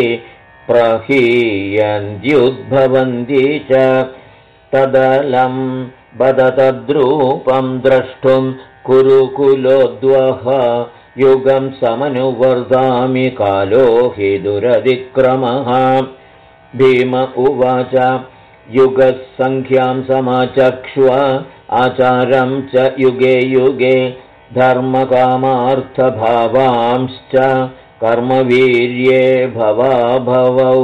प्रहीयन्त्युद्भवन्ति च तदलं बदतद्रूपं द्रष्टुं कुरुकुलोद्वह युगं समनुवर्तामि कालो हि दुरतिक्रमः भीम उवाच युगसङ्ख्यां समाचक्ष्व आचारं च युगे युगे धर्मकामार्थभावांश्च कर्मवीर्ये भवाभवौ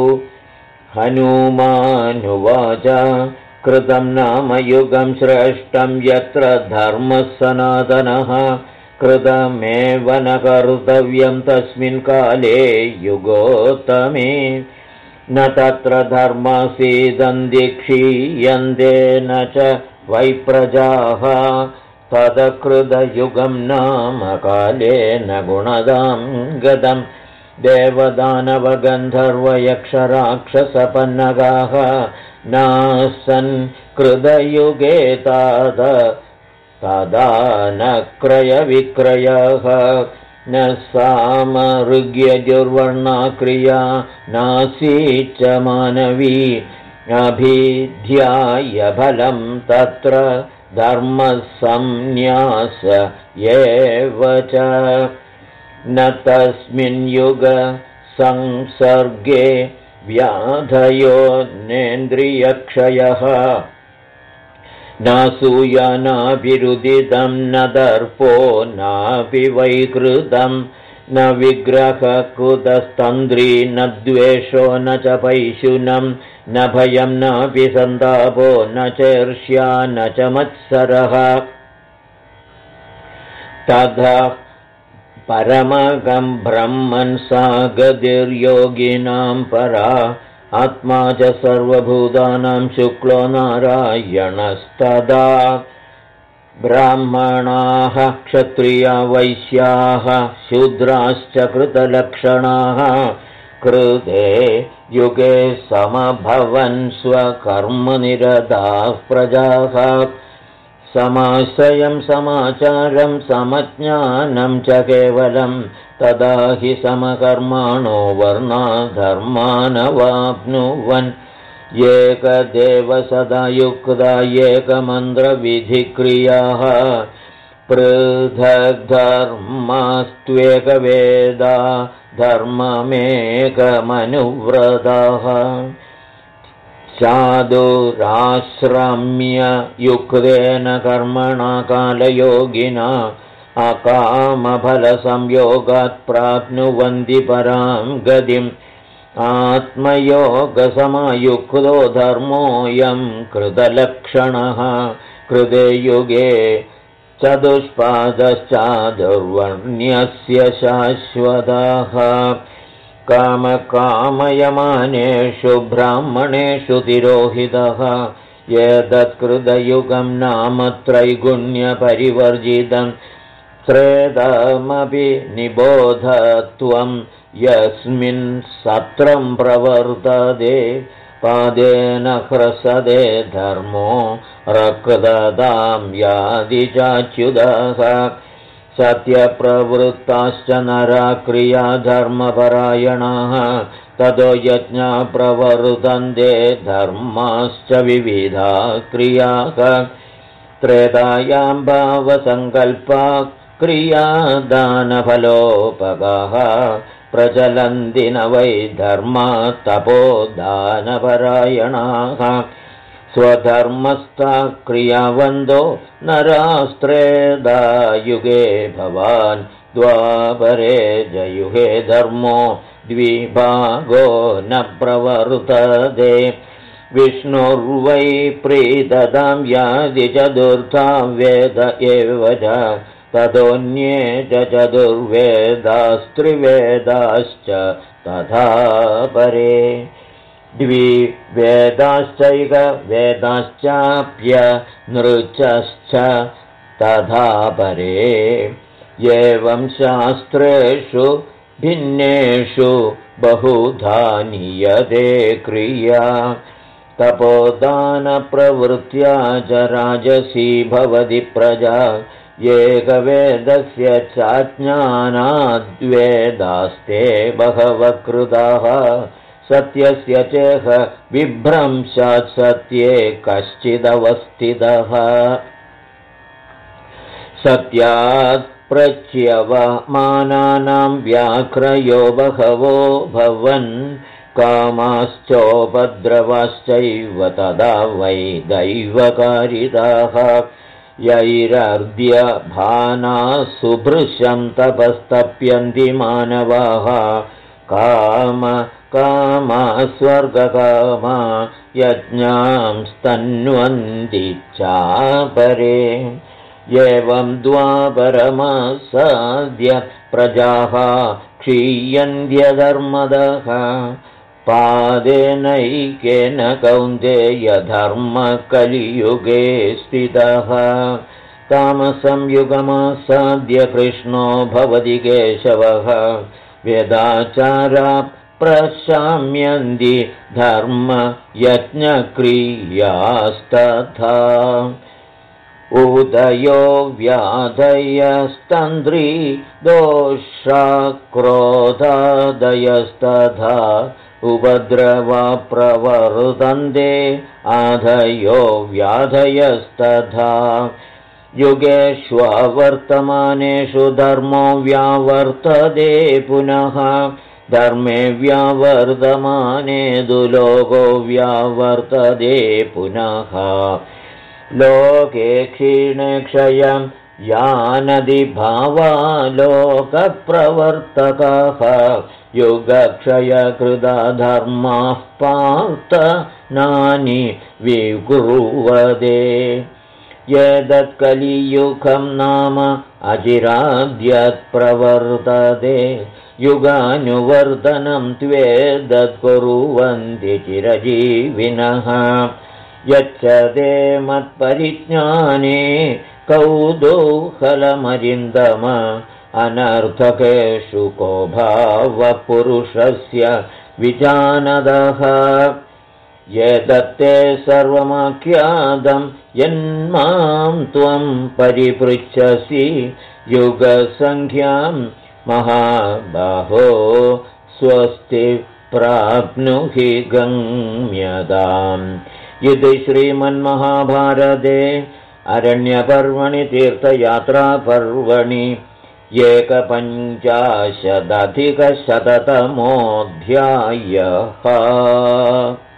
हनुमानुवाच कृतं नाम युगं श्रेष्ठं यत्र धर्मः सनातनः कृतमेव न कर्तव्यं तस्मिन् काले युगोत्तमे न तत्र धर्मासीदन्ति क्षीयन्ते न च वैप्रजाः तदकृतयुगं नाम कालेन गुणदां गतं देवदानवगन्धर्वयक्षराक्षसपन्नगाः नासन् कृतयुगे तदा न क्रयविक्रयः न सामऋग्यजुर्वर्णा क्रिया नासीच्च मानवी अभिध्याय फलं तत्र धर्मसंन्यास एव च न तस्मिन् युग संसर्गे व्याधयो नेन्द्रियक्षयः नासूया नाभिरुदितं न दर्पो नापि वैकृतं न विग्रहकुतस्तन्द्री न द्वेषो न च पैशुनं न भयं नापि सन्तापो न चर्ष्या न च मत्सरः तथा परमगं ब्रह्मन् सा गतिर्योगिनां परा आत्मा च सर्वभूतानां शुक्लो नारायणस्तदा ब्राह्मणाः क्षत्रिया वैश्याः शूद्राश्च कृतलक्षणाः कृते युगे समभवन् स्वकर्मनिरताः प्रजाः समाश्रयं समाचारं समज्ञानं च केवलं तदा हि समकर्माणो वर्णाधर्मानवाप्नुवन् एकदेव सदा युक्ता एकमन्त्रविधिक्रियाः पृथग्धर्मास्त्वेकवेदा धर्ममेकमनुव्रतः चादुराश्रम्य युक्तेन कर्मणा कालयोगिना अकामफलसंयोगात् प्राप्नुवन्ति परां गतिम् आत्मयोगसमयुक्तो धर्मोऽयं कृतलक्षणः कृते युगे चतुष्पादश्चादुर्वर्ण्यस्य शाश्वतः कामकामयमानेषु ब्राह्मणेषु तिरोहितः एतत्कृतयुगं नाम त्रैगुण्यपरिवर्जितं त्रेदमपि निबोधत्वं यस्मिन् सत्रं प्रवर्तते पादेन ह्रसते धर्मो रक्तदां यादि चाच्युतः सत्यप्रवृत्ताश्च नरा क्रिया धर्मपरायणाः ततो यज्ञा प्रवर्तन्ते धर्माश्च विविधा क्रियाः त्रेतायां भावसङ्कल्पा क्रिया दानफलोपगाः प्रचलन्ति न वै धर्मा तपो दानपरायणाः स्वधर्मस्था क्रियावन्तो नरास्त्रेधा युगे भवान् द्वापरे जयुगे धर्मो द्विभागो न प्रवर्तते विष्णुर्वै प्रीततां यादि चतुर्था वेद एव च ततोऽन्ये च चतुर्वेदास्त्रिवेदाश्च तथा परे द्विवेदाश्चैकवेदाश्चाप्यनृचश्च तथा परे एवं शास्त्रेषु भिन्नेषु बहुधा नीयते क्रिया तपोदानप्रवृत्त्या च राजसी भवति प्रजा एकवेदस्य चाज्ञानाद्वेदास्ते बहवः कृताः सत्यस्य चेह विभ्रंशात् सत्ये कश्चिदवस्थितः सत्यात् प्रच्यवमानानां व्याघ्रयो बहवो भवन् कामाश्चोपद्रवाश्चैव तदा वै दैवकारिताः यैरर्ध्यभाना सुभृशं तपस्तप्यन्ति मानवाः कामा स्वर्गकामा यज्ञांस्तन्वन्ति चापरे एवं द्वापरमासाद्य प्रजाः क्षीयन्त्यधर्मदः पादेनैकेन कौन्तेय धर्मकलियुगे स्थितः तामसंयुगमासाद्य कृष्णो भवति केशवः वेदाचारा प्रशाम्यन्ति धर्म यज्ञक्रियास्तथा उदयो व्याधयस्तन्द्री दोषा क्रोधादयस्तथा उपद्रवा प्रवर्तन्ते आधयो व्याधयस्तथा युगेष्वर्तमानेषु धर्मो व्यावर्तते पुनः धर्मे व्यावर्तमाने दुलोको व्यावर्तते पुनः लोके क्षीणे क्षयं यानदि भावा लोकप्रवर्तकाः युगक्षयकृता धर्माः पार्थ नानि विकुर्वते यदत्कलियुगं नाम अचिराद्यत्प्रवर्तते युगानुवर्तनं त्वेदत्कुर्वन्ति चिरजीविनः यच्च ते मत्परिज्ञाने कौतूहलमरिन्दम अनर्थकेषु को भावपुरुषस्य विजानदः यदत्ते सर्वमाख्यातं यन्मां त्वं परिपृच्छसि युगसङ्ख्यां महाबाहो स्वस्ति प्राप्नुहि गम्यताम् इति श्रीमन्महाभारते अरण्यपर्वणि तीर्थयात्रापर्वणि एकपञ्चाशदधिकशततमोऽध्यायः।